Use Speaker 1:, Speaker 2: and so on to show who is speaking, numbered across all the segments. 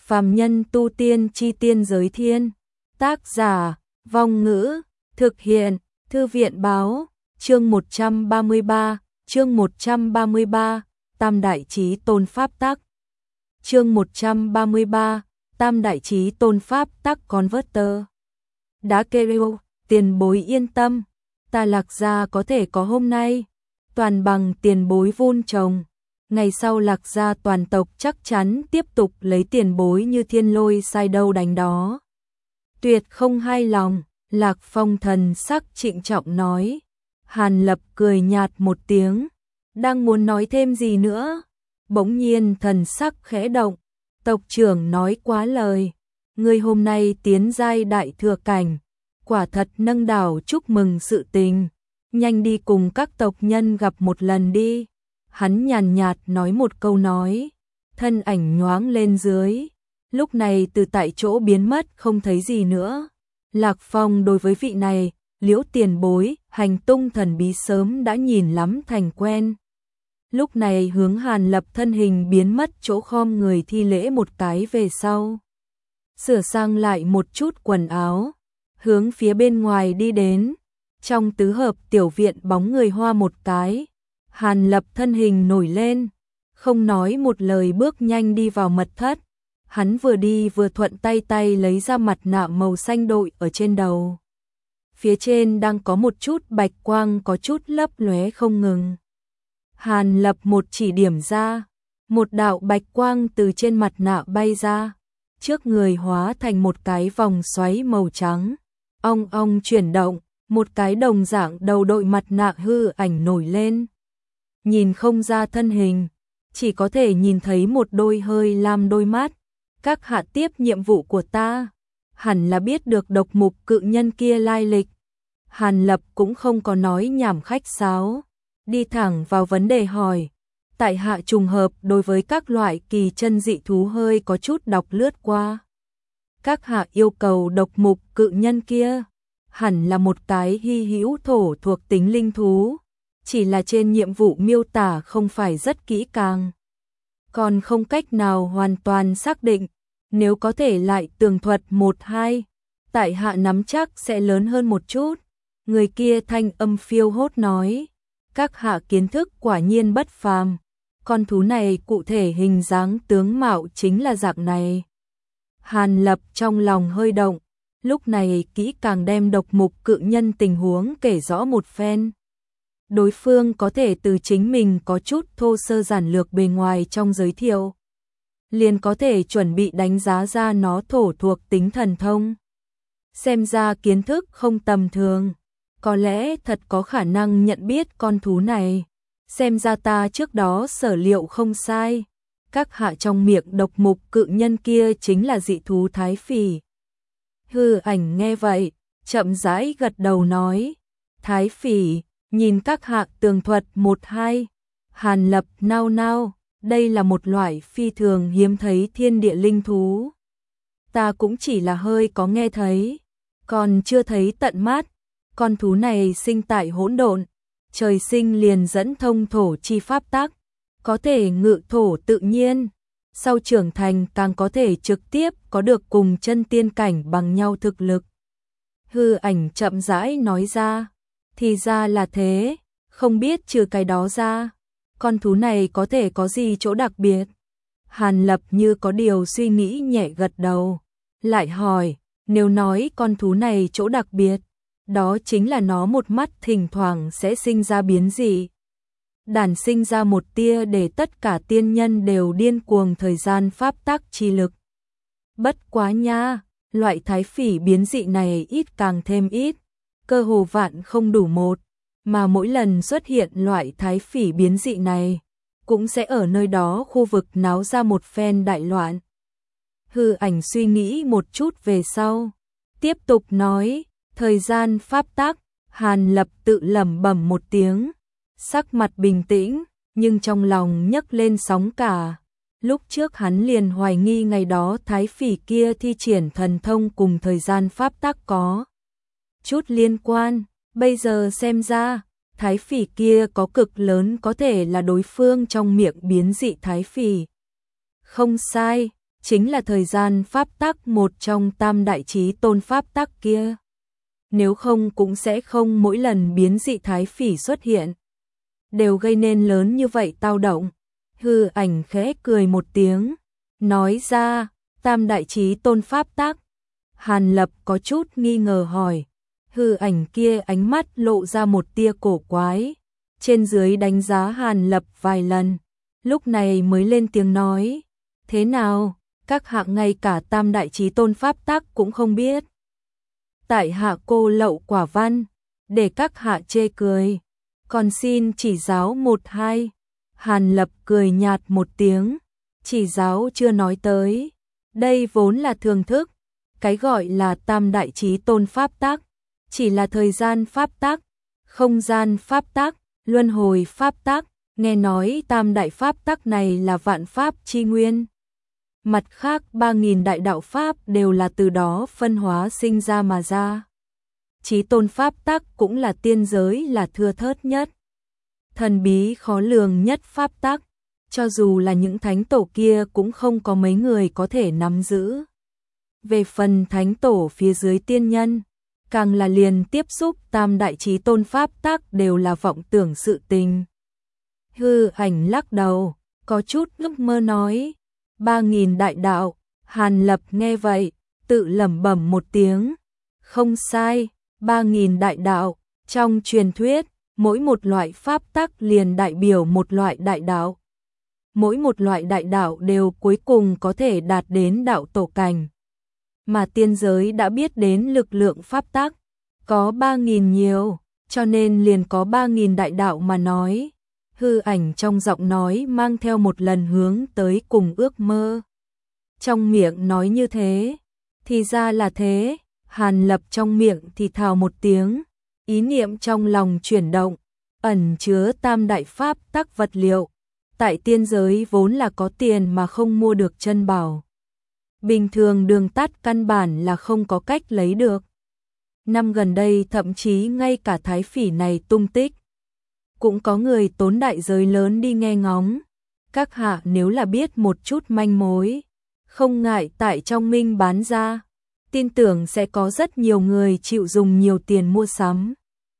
Speaker 1: Phàm nhân tu tiên chi tiên giới thiên. Tác giả, Vong Ngữ, thực hiện, Thư viện báo, chương 133, Tam Đại Chí Tôn Pháp Tắc. Chương 133, Tam Đại Chí Tôn Pháp Tắc Converter. Đã kêu, tiền bối yên tâm, ta Lạc gia có thể có hôm nay, toàn bằng tiền bối vun trồng. Ngày sau Lạc gia toàn tộc chắc chắn tiếp tục lấy tiền bối như thiên lôi sai đâu đánh đó. Tuyệt không hai lòng, Lạc Phong thần sắc trịnh trọng nói. Hàn Lập cười nhạt một tiếng, đang muốn nói thêm gì nữa, bỗng nhiên thần sắc khẽ động. Tộc trưởng nói quá lời, ngươi hôm nay tiến giai đại thừa cảnh, quả thật nâng đảo chúc mừng sự tình, nhanh đi cùng các tộc nhân gặp một lần đi. Hắn nhàn nhạt nói một câu nói, thân ảnh nhoáng lên dưới, lúc này từ tại chỗ biến mất không thấy gì nữa. Lạc Phong đối với vị này, Liễu tiền bối, hành tung thần bí sớm đã nhìn lắm thành quen. Lúc này hướng Hàn Lập thân hình biến mất chỗ khom người thi lễ một cái về sau. Sửa sang lại một chút quần áo, hướng phía bên ngoài đi đến. Trong tứ hợp tiểu viện bóng người hoa một cái, Hàn Lập thân hình nổi lên, không nói một lời bước nhanh đi vào mật thất. Hắn vừa đi vừa thuận tay lấy ra mặt nạ màu xanh đội ở trên đầu. Phía trên đang có một chút bạch quang có chút lấp lóe không ngừng. Hàn Lập một chỉ điểm ra, một đạo bạch quang từ trên mặt nạ bay ra, trước người hóa thành một cái vòng xoáy màu trắng. Ong ong chuyển động, một cái đồng dạng đầu đội mặt nạ hư ảnh nổi lên. Nhìn không ra thân hình, chỉ có thể nhìn thấy một đôi hơi lam đôi mắt. Các hạ tiếp nhiệm vụ của ta, hẳn là biết được độc mục cự nhân kia lai lịch. Hàn Lập cũng không có nói nhảm khách sáo, đi thẳng vào vấn đề hỏi. Tại hạ trùng hợp đối với các loại kỳ chân dị thú hơi có chút đọc lướt qua. Các hạ yêu cầu độc mục cự nhân kia, hẳn là một cái hy hữu thổ thuộc tính linh thú, chỉ là trên nhiệm vụ miêu tả không phải rất kỹ càng, còn không cách nào hoàn toàn xác định. Nếu có thể lại tường thuật một hai, tại hạ nắm chắc sẽ lớn hơn một chút. Người kia thanh âm phiêu hốt nói, các hạ kiến thức quả nhiên bất phàm, con thú này cụ thể hình dáng tướng mạo chính là dạng này. Hàn Lập trong lòng hơi động, lúc này kỹ càng đem độc mục cự nhân tình huống kể rõ một phen. Đối phương có thể từ chính mình có chút thô sơ giản lược bề ngoài trong giới thiệu, liền có thể chuẩn bị đánh giá ra nó thổ thuộc tính thần thông. Xem ra kiến thức không tầm thường, có lẽ thật có khả năng nhận biết con thú này. Xem ra ta trước đó sở liệu không sai, các hạ trong miệng độc mục cự nhân kia chính là dị thú thái phỉ. Hư ảnh nghe vậy, chậm rãi gật đầu nói, thái phỉ, nhìn các hạ tường thuật một hai. Hàn Lập nao nao, đây là một loại phi thường hiếm thấy thiên địa linh thú. Ta cũng chỉ là hơi có nghe thấy, còn chưa thấy tận mắt. Con thú này sinh tại hỗn độn, trời sinh liền dẫn thông thổ chi pháp tắc, có thể ngự thổ tự nhiên, sau trưởng thành càng có thể trực tiếp có được cùng chân tiên cảnh bằng nhau thực lực. Hư ảnh chậm rãi nói ra, thì ra là thế, không biết trừ cái đó ra, con thú này có thể có gì chỗ đặc biệt. Hàn Lập như có điều suy nghĩ nhẹ gật đầu, lại hỏi, nếu nói con thú này chỗ đặc biệt, đó chính là nó một mắt thỉnh thoảng sẽ sinh ra biến dị, đản sinh ra một tia để tất cả tiên nhân đều điên cuồng thời gian pháp tắc chi lực. Bất quá nha, loại thái phỉ biến dị này ít càng thêm ít, cơ hồ vạn không đủ một, mà mỗi lần xuất hiện loại thái phỉ biến dị này, cũng sẽ ở nơi đó khu vực náo ra một phen đại loạn. Hư ảnh suy nghĩ một chút về sau, tiếp tục nói, thời gian pháp tắc. Hàn Lập tự lẩm bẩm một tiếng, sắc mặt bình tĩnh, nhưng trong lòng nhấc lên sóng cả. Lúc trước hắn liền hoài nghi ngày đó thái phỉ kia thi triển thần thông cùng thời gian pháp tắc có chút liên quan, bây giờ xem ra, thái phỉ kia có cực lớn có thể là đối phương trong miệng biến dị thái phỉ. Không sai, chính là thời gian pháp tắc, một trong tam đại chí tôn pháp tắc kia. Nếu không cũng sẽ không mỗi lần biến dị thái phỉ xuất hiện đều gây nên lớn như vậy tao động. Hư Ảnh khẽ cười một tiếng, nói ra, tam đại chí tôn pháp tắc. Hàn Lập có chút nghi ngờ hỏi. Hư Ảnh kia ánh mắt lộ ra một tia cổ quái, trên dưới đánh giá Hàn Lập vài lần, lúc này mới lên tiếng nói, thế nào, các hạ ngay cả tam đại chí tôn pháp tắc cũng không biết. Tại hạ cô lậu quả văn, để các hạ chê cười, còn xin chỉ giáo một hai. Hàn Lập cười nhạt một tiếng, chỉ giáo chưa nói tới, đây vốn là thường thức, cái gọi là tam đại chí tôn pháp tắc, chỉ là thời gian pháp tắc, không gian pháp tắc, luân hồi pháp tắc, nghe nói tam đại pháp tắc này là vạn pháp chi nguyên. Mặt khác 3.000 đại đạo pháp đều là từ đó phân hóa sinh ra mà ra. Chí tôn pháp tắc cũng là tiên giới là thưa thớt nhất, thần bí khó lường nhất pháp tắc, cho dù là những thánh tổ kia cũng không có mấy người có thể nắm giữ. Về phần thánh tổ phía dưới tiên nhân, càng là liền tiếp xúc tam đại chí tôn pháp tắc đều là vọng tưởng sự tình. Hư Ảnh lắc đầu, có chút ước mơ nói, 3.000 đại đạo. Hàn Lập nghe vậy, tự lẩm bẩm một tiếng, không sai, 3.000 đại đạo, trong truyền thuyết, mỗi một loại pháp tắc liền đại biểu một loại đại đạo. Mỗi một loại đại đạo đều cuối cùng có thể đạt đến đạo tổ cảnh. Mà tiên giới đã biết đến lực lượng pháp tắc, có 3.000 nhiều, cho nên liền có 3.000 đại đạo mà nói. Hư Ảnh trong giọng nói mang theo một lần hướng tới cùng ước mơ. Trong miệng nói như thế, thì ra là thế. Hàn Lập trong miệng thì thào một tiếng, ý niệm trong lòng chuyển động, ẩn chứa tam đại pháp tắc vật liệu. Tại tiên giới vốn là có tiền mà không mua được chân bảo. Bình thường đường tắt căn bản là không có cách lấy được. Năm gần đây thậm chí ngay cả thái phỉ này tung tích, cũng có người tốn đại giới lớn đi nghe ngóng. Các hạ nếu là biết một chút manh mối, không ngại tại trong minh bán ra, tin tưởng sẽ có rất nhiều người chịu dùng nhiều tiền mua sắm.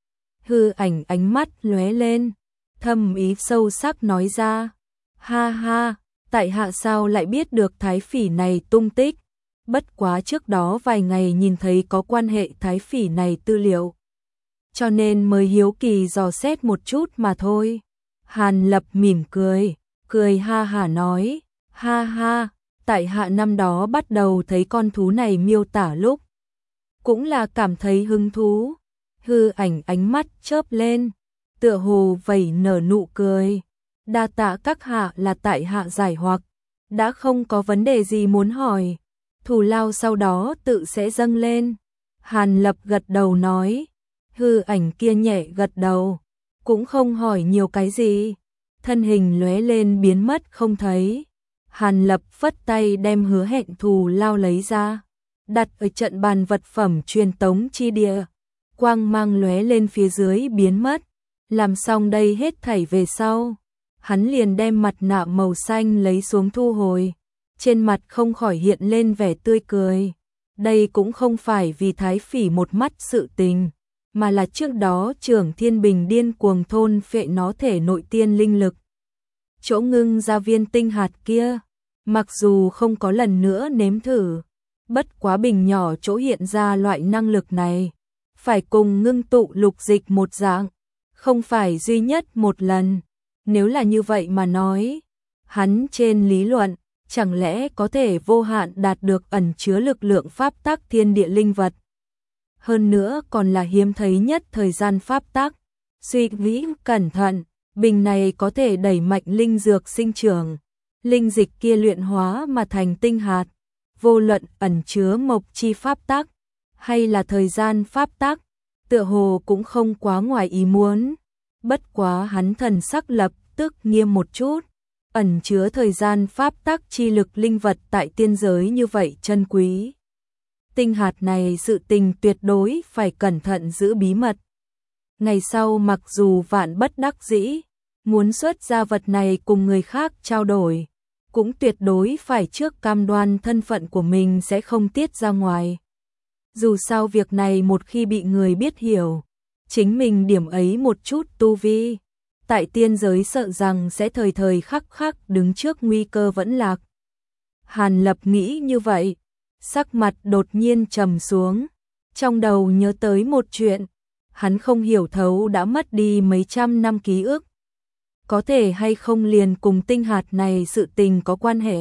Speaker 1: Hư Ảnh ánh mắt lóe lên, thâm ý sâu sắc nói ra, ha ha, tại hạ sao lại biết được thái phỉ này tung tích, bất quá trước đó vài ngày nhìn thấy có quan hệ thái phỉ này tư liệu, cho nên mới hiếu kỳ dò xét một chút mà thôi. Hàn Lập mỉm cười, cười ha hả nói, ha ha, tại hạ năm đó bắt đầu thấy con thú này miêu tả lúc, cũng là cảm thấy hứng thú. Hư Ảnh ánh mắt chớp lên, tựa hồ vẩy nở nụ cười, đa tạ các hạ, là tại hạ giải hoặc, đã không có vấn đề gì muốn hỏi, thù lao sau đó tự sẽ dâng lên. Hàn Lập gật đầu nói. Hư Ảnh kia nhẹ gật đầu, cũng không hỏi nhiều cái gì, thân hình lóe lên biến mất không thấy. Hàn Lập phất tay đem hứa hẹn thù lao lấy ra, đặt ở trận bàn vật phẩm truyền tống chi địa, quang mang lóe lên phía dưới biến mất. Làm xong đây hết thảy về sau, hắn liền đem mặt nạ màu xanh lấy xuống thu hồi, trên mặt không khỏi hiện lên vẻ tươi cười. Đây cũng không phải vì thái phỉ một mắt sự tình, mà là trước đó Trưởng Thiên Bình điên cuồng thôn phệ nó thể nội tiên linh lực. Chỗ ngưng ra viên tinh hạt kia, mặc dù không có lần nữa nếm thử, bất quá bình nhỏ chỗ hiện ra loại năng lực này, phải cùng ngưng tụ lục dịch một dạng, không phải duy nhất một lần. Nếu là như vậy mà nói, hắn trên lý luận, chẳng lẽ có thể vô hạn đạt được ẩn chứa lực lượng pháp tắc thiên địa linh vật. Hơn nữa còn là hiếm thấy nhất thời gian pháp tắc. Suy nghĩ cẩn thận, bình này có thể đẩy mạnh linh dược sinh trưởng, linh dịch kia luyện hóa mà thành tinh hạt, vô luận ẩn chứa mộc chi pháp tắc hay là thời gian pháp tắc, tựa hồ cũng không quá ngoài ý muốn. Bất quá hắn thần sắc lập tức nghiêm một chút, ẩn chứa thời gian pháp tắc chi lực linh vật tại tiên giới như vậy chân quý. Tinh hạt này sự tình tuyệt đối phải cẩn thận giữ bí mật. Ngày sau mặc dù vạn bất đắc dĩ, muốn xuất ra vật này cùng người khác trao đổi, cũng tuyệt đối phải trước cam đoan thân phận của mình sẽ không tiết ra ngoài. Dù sao việc này một khi bị người biết hiểu, chính mình điểm ấy một chút tu vi, tại tiên giới sợ rằng sẽ thời thời khắc khắc đứng trước nguy cơ vẫn lạc. Hàn Lập nghĩ như vậy, sắc mặt đột nhiên trầm xuống, trong đầu nhớ tới một chuyện, hắn không hiểu thấu đã mất đi mấy trăm năm ký ức. Có thể hay không liền cùng tinh hạt này sự tình có quan hệ.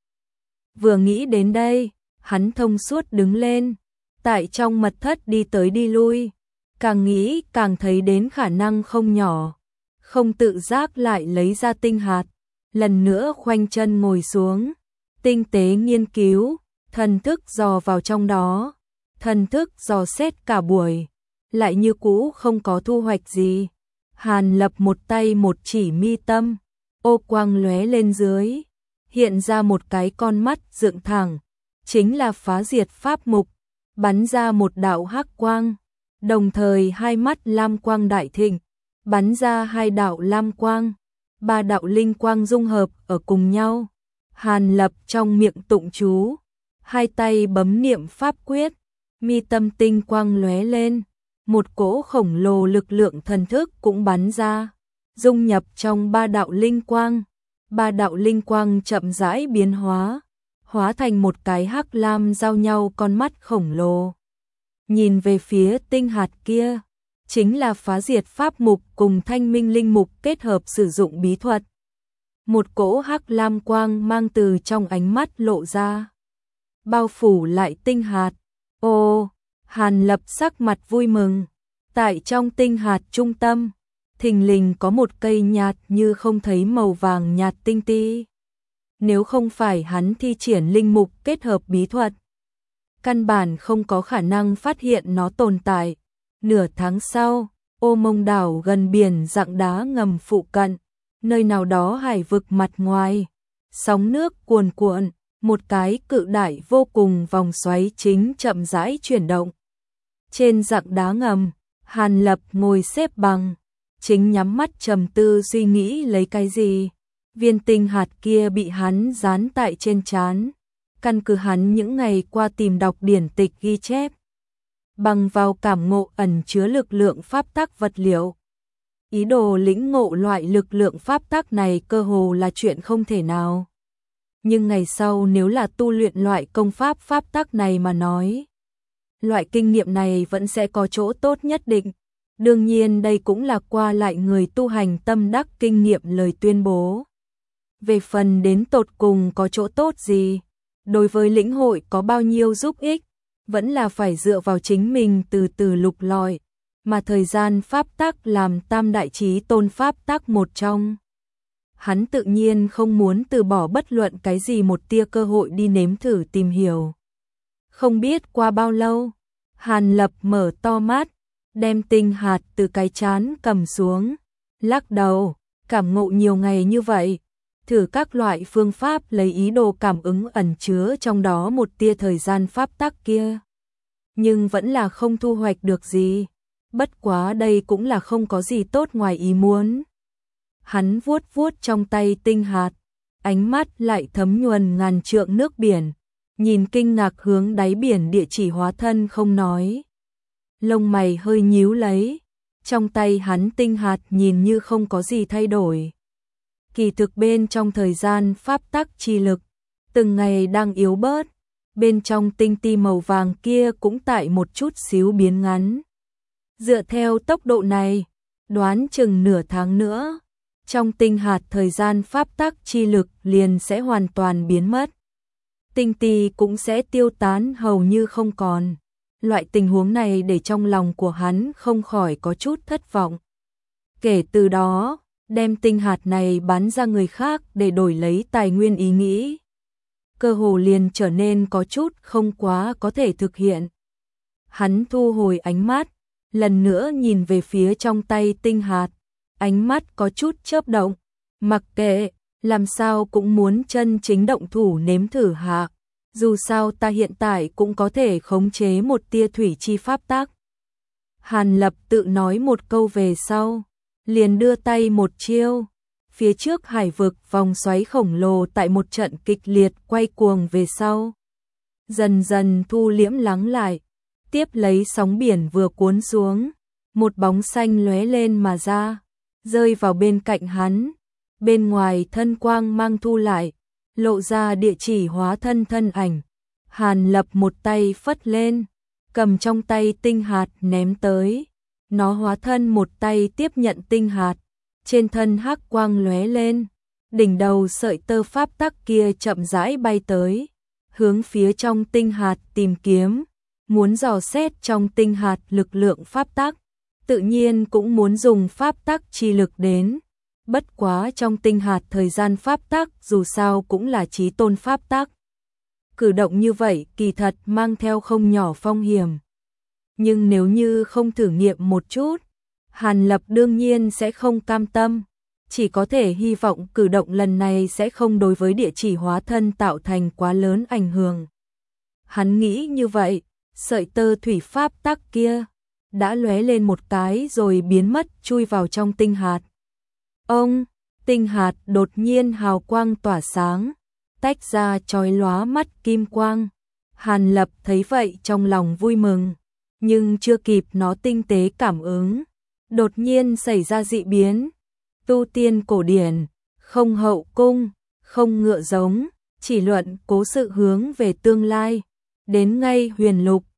Speaker 1: Vừa nghĩ đến đây, hắn thông suốt đứng lên, tại trong mật thất đi tới đi lui, càng nghĩ càng thấy đến khả năng không nhỏ, không tự giác lại lấy ra tinh hạt, lần nữa khoanh chân ngồi xuống, tinh tế nghiên cứu, thần thức dò vào trong đó, thần thức dò xét cả buổi, lại như cũ không có thu hoạch gì. Hàn Lập một tay một chỉ mi tâm, ô quang lóe lên dưới, hiện ra một cái con mắt dựng thẳng, chính là phá diệt pháp mục, bắn ra một đạo hắc quang, đồng thời hai mắt lam quang đại thịnh, bắn ra hai đạo lam quang, ba đạo linh quang dung hợp ở cùng nhau. Hàn Lập trong miệng tụng chú, hai tay bấm niệm pháp quyết, mi tâm tinh quang lóe lên, một cỗ khổng lồ lực lượng thần thức cũng bắn ra, dung nhập trong ba đạo linh quang. Ba đạo linh quang chậm rãi biến hóa, hóa thành một cái hắc lam giao nhau con mắt khổng lồ. Nhìn về phía tinh hạt kia, chính là phá diệt pháp mục cùng thanh minh linh mục kết hợp sử dụng bí thuật. Một cỗ hắc lam quang mang từ trong ánh mắt lộ ra, bao phủ lại tinh hạt. Ô, Hàn Lập sắc mặt vui mừng, tại trong tinh hạt trung tâm, thình lình có một cây nhạt như không thấy màu vàng nhạt tinh ti. Nếu không phải hắn thi triển linh mục kết hợp bí thuật, căn bản không có khả năng phát hiện nó tồn tại. Nửa tháng sau, Ô Mông đảo gần biển rặng đá ngầm phụ cận, nơi nào đó hải vực mặt ngoài, sóng nước cuồn cuộn, một cái cự đại vô cùng vòng xoáy chính chậm rãi chuyển động. Trên rặng đá ngầm, Hàn Lập ngồi xếp bằng, chính nhắm mắt trầm tư suy nghĩ lấy cái gì. Viên tinh hạt kia bị hắn dán tại trên trán, căn cứ hắn những ngày qua tìm đọc điển tịch ghi chép, bằng vào cảm ngộ ẩn chứa lực lượng pháp tắc vật liệu. Ý đồ lĩnh ngộ loại lực lượng pháp tắc này cơ hồ là chuyện không thể nào. Nhưng ngày sau nếu là tu luyện loại công pháp pháp tắc này mà nói, loại kinh nghiệm này vẫn sẽ có chỗ tốt nhất định. Đương nhiên đây cũng là qua lại người tu hành tâm đắc kinh nghiệm lời tuyên bố. Về phần đến tột cùng có chỗ tốt gì, đối với lĩnh hội có bao nhiêu giúp ích, vẫn là phải dựa vào chính mình từ từ lục lọi, mà thời gian pháp tắc làm tam đại chí tôn pháp tắc một trong. Hắn tự nhiên không muốn từ bỏ bất luận cái gì một tia cơ hội đi nếm thử tìm hiểu. Không biết qua bao lâu, Hàn Lập mở to mắt, đem tinh hạt từ cái trán cầm xuống, lắc đầu, cảm ngộ nhiều ngày như vậy, thử các loại phương pháp lấy ý đồ cảm ứng ẩn chứa trong đó một tia thời gian pháp tắc kia. Nhưng vẫn là không thu hoạch được gì, bất quá đây cũng là không có gì tốt ngoài ý muốn. Hắn vuốt vuốt trong tay tinh hạt, ánh mắt lại thấm nhuần ngàn trượng nước biển, nhìn kinh ngạc hướng đáy biển địa chỉ hóa thân không nói. Lông mày hơi nhíu lấy, trong tay hắn tinh hạt nhìn như không có gì thay đổi. Kỳ thực bên trong thời gian pháp tắc chi lực, từng ngày đang yếu bớt, bên trong tinh ti màu vàng kia cũng tại một chút xíu biến ngắn. Dựa theo tốc độ này, đoán chừng nửa tháng nữa, trong tinh hạt thời gian pháp tắc chi lực liền sẽ hoàn toàn biến mất. Tinh ti cũng sẽ tiêu tán hầu như không còn. Loại tình huống này để trong lòng của hắn không khỏi có chút thất vọng. Kể từ đó, đem tinh hạt này bán ra người khác để đổi lấy tài nguyên ý nghĩ, cơ hồ liền trở nên có chút không quá có thể thực hiện. Hắn thu hồi ánh mắt, lần nữa nhìn về phía trong tay tinh hạt, ánh mắt có chút chớp động, mặc kệ, làm sao cũng muốn chân chính động thủ nếm thử hạ. Dù sao ta hiện tại cũng có thể khống chế một tia thủy chi pháp tắc. Hàn Lập tự nói một câu về sau, liền đưa tay một chiêu, Phía trước hải vực vòng xoáy khổng lồ tại một trận kịch liệt quay cuồng về sau. Dần dần thu liễm lắng lại, tiếp lấy sóng biển vừa cuốn xuống, một bóng xanh lóe lên mà ra, rơi vào bên cạnh hắn. Bên ngoài thân quang mang thu lại, lộ ra địa chỉ hóa thân thân ảnh. Hàn Lập một tay phất lên, cầm trong tay tinh hạt ném tới. Nó hóa thân một tay tiếp nhận tinh hạt, trên thân hắc quang lóe lên, đỉnh đầu sợi tơ pháp tắc kia chậm rãi bay tới, hướng phía trong tinh hạt tìm kiếm, muốn dò xét trong tinh hạt lực lượng pháp tắc, tự nhiên cũng muốn dùng pháp tắc chi lực đến. Bất quá trong tinh hạt thời gian pháp tắc dù sao cũng là chí tôn pháp tắc. Cử động như vậy kỳ thật mang theo không nhỏ phong hiểm. Nhưng nếu như không thử nghiệm một chút, Hàn Lập đương nhiên sẽ không cam tâm, chỉ có thể hy vọng cử động lần này sẽ không đối với địa chỉ hóa thân tạo thành quá lớn ảnh hưởng. Hắn nghĩ như vậy, sợi tơ thủy pháp tắc kia đã lóe lên một cái rồi biến mất chui vào trong tinh hạt. Tinh hạt đột nhiên hào quang tỏa sáng, tách ra chói lóa mắt kim quang. Hàn Lập thấy vậy trong lòng vui mừng, nhưng chưa kịp nó tinh tế cảm ứng, đột nhiên xảy ra dị biến. Tu tiên cổ điển, không hậu cung, không ngựa giống, chỉ luận cố sự hướng về tương lai, đến ngay huyền lục,